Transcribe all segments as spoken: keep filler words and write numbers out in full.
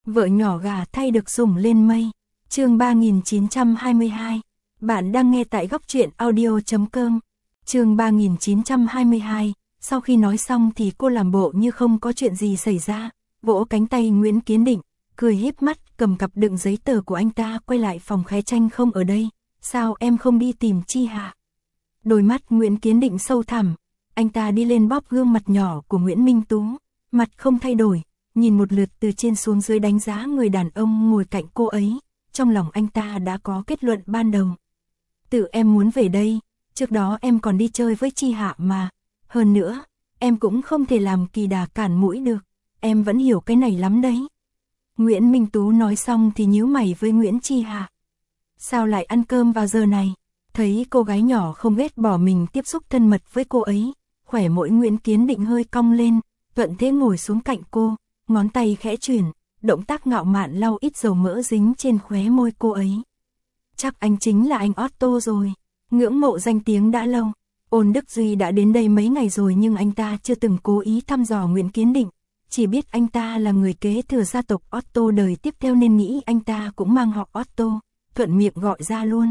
Vợ nhỏ gà thay được sủng lên mây. Chương ba nghìn chín trăm hai mươi hai. Bạn đang nghe tại góc truyện audio chấm com. Chương ba nghìn chín trăm hai mươi hai. Sau khi nói xong thì cô làm bộ như không có chuyện gì xảy ra, vỗ cánh tay Nguyễn Kiến Định, cười híp mắt, cầm cặp đựng giấy tờ của anh ta quay lại phòng Khái Tranh không ở đây. Sao em không đi tìm Chi Hạ? Đôi mắt Nguyễn Kiến Định sâu thẳm, anh ta đi lên bóp gương mặt nhỏ của Nguyễn Minh Tú, mặt không thay đổi, nhìn một lượt từ trên xuống dưới đánh giá người đàn ông ngồi cạnh cô ấy, trong lòng anh ta đã có kết luận ban đầu. Tự em muốn về đây, trước đó em còn đi chơi với Chi Hạ mà, hơn nữa, em cũng không thể làm kỳ đà cản mũi được, em vẫn hiểu cái này lắm đấy. Nguyễn Minh Tú nói xong thì nhíu mày với Nguyễn Chi Hạ. Sao lại ăn cơm vào giờ này? Thấy cô gái nhỏ không ghét bỏ mình tiếp xúc thân mật với cô ấy, khỏe môi Nguyễn Kiến Định hơi cong lên, thuận thế ngồi xuống cạnh cô, ngón tay khẽ chuyển, động tác ngạo mạn lau ít dầu mỡ dính trên khóe môi cô ấy. Chắc anh chính là anh Otto rồi, ngưỡng mộ danh tiếng đã lâu. Ôn Đức Duy đã đến đây mấy ngày rồi nhưng anh ta chưa từng cố ý thăm dò Nguyễn Kiến Định, chỉ biết anh ta là người kế thừa gia tộc Otto đời tiếp theo nên nghĩ anh ta cũng mang họ Otto, thuận miệng gọi ra luôn.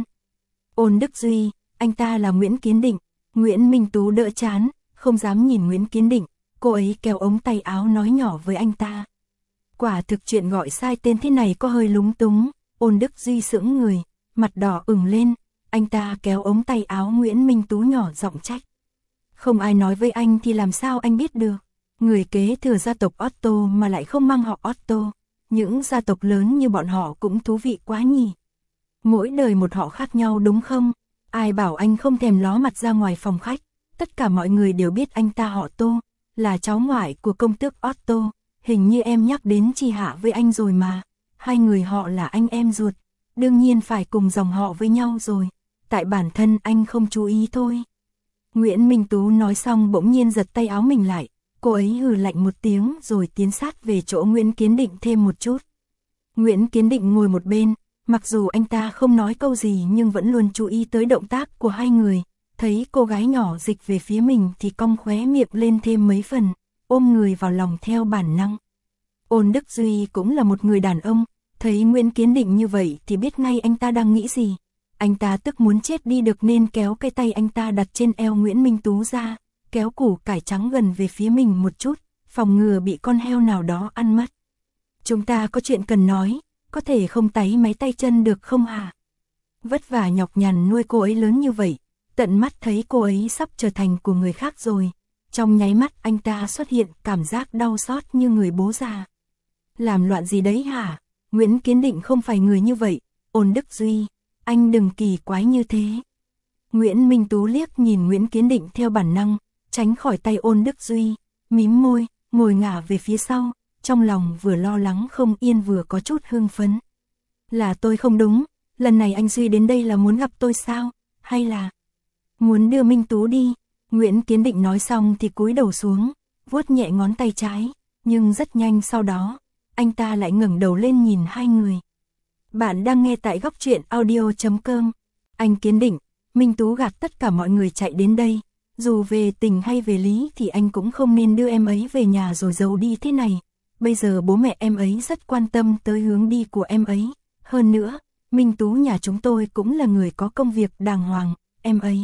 Ôn Đức Duy, anh ta là Nguyễn Kiến Định. Nguyễn Minh Tú đỡ chán, không dám nhìn Nguyễn Kiến Định, cô ấy kéo ống tay áo nói nhỏ với anh ta. Quả thực chuyện gọi sai tên thế này có hơi lúng túng. Ôn Đức Duy sững người, mặt đỏ ửng lên, anh ta kéo ống tay áo Nguyễn Minh Tú nhỏ giọng trách. Không ai nói với anh thì làm sao anh biết được, người kế thừa gia tộc Otto mà lại không mang họ Otto, những gia tộc lớn như bọn họ cũng thú vị quá nhỉ. Mỗi đời một họ khác nhau đúng không? Ai bảo anh không thèm ló mặt ra ngoài phòng khách, tất cả mọi người đều biết anh ta họ Tô, là cháu ngoại của công tước Otto, hình như em nhắc đến Chi Hạ với anh rồi mà, hai người họ là anh em ruột, đương nhiên phải cùng dòng họ với nhau rồi, tại bản thân anh không chú ý thôi. Nguyễn Minh Tú nói xong bỗng nhiên giật tay áo mình lại, cô ấy hừ lạnh một tiếng rồi tiến sát về chỗ Nguyễn Kiến Định thêm một chút. Nguyễn Kiến Định ngồi một bên, mặc dù anh ta không nói câu gì nhưng vẫn luôn chú ý tới động tác của hai người, thấy cô gái nhỏ dịch về phía mình thì cong khóe miệng lên thêm mấy phần, ôm người vào lòng theo bản năng. Ôn Đức Duy cũng là một người đàn ông, thấy Nguyễn Kiến Định như vậy thì biết ngay anh ta đang nghĩ gì. Anh ta tức muốn chết đi được nên kéo cái tay anh ta đặt trên eo Nguyễn Minh Tú ra, kéo củ cải trắng gần về phía mình một chút, phòng ngừa bị con heo nào đó ăn mất. Chúng ta có chuyện cần nói, có thể không táy máy tay chân được không hả? Vất vả nhọc nhằn nuôi cô ấy lớn như vậy, tận mắt thấy cô ấy sắp trở thành của người khác rồi. Trong nháy mắt anh ta xuất hiện cảm giác đau xót như người bố già. Làm loạn gì đấy hả? Nguyễn Kiến Định không phải người như vậy. Ôn Đức Duy, anh đừng kỳ quái như thế. Nguyễn Minh Tú liếc nhìn Nguyễn Kiến Định theo bản năng, tránh khỏi tay Ôn Đức Duy, mím môi, ngồi ngả về phía sau, trong lòng vừa lo lắng không yên vừa có chút hưng phấn. Là tôi không đúng, lần này anh Duy đến đây là muốn gặp tôi sao? Hay là muốn đưa Minh Tú đi? Nguyễn Kiến Định nói xong thì cúi đầu xuống, vuốt nhẹ ngón tay trái, nhưng rất nhanh sau đó, anh ta lại ngẩng đầu lên nhìn hai người. Bạn đang nghe tại góc truyện audio chấm com. Anh Kiến Định, Minh Tú gạt tất cả mọi người chạy đến đây, dù về tình hay về lý thì anh cũng không nên đưa em ấy về nhà rồi giấu đi thế này. Bây giờ bố mẹ em ấy rất quan tâm tới hướng đi của em ấy. Hơn nữa, Minh Tú nhà chúng tôi cũng là người có công việc đàng hoàng, em ấy.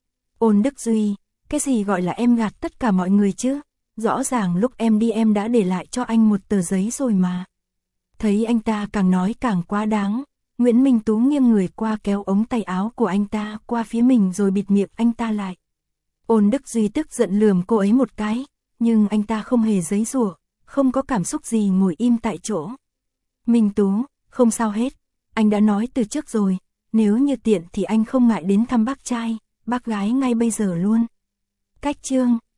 Ôn Đức Duy, cái gì gọi là em gạt tất cả mọi người chứ? Rõ ràng lúc em đi em đã để lại cho anh một tờ giấy rồi mà. Thấy anh ta càng nói càng quá đáng, Nguyễn Minh Tú nghiêng người qua kéo ống tay áo của anh ta qua phía mình rồi bịt miệng anh ta lại. Ôn Đức Duy tức giận lườm cô ấy một cái, nhưng anh ta không hề giãy giụa, không có cảm xúc gì ngồi im tại chỗ. Minh Tú, không sao hết, anh đã nói từ trước rồi, nếu như tiện thì anh không ngại đến thăm bác trai, bác gái ngay bây giờ luôn. Cách chương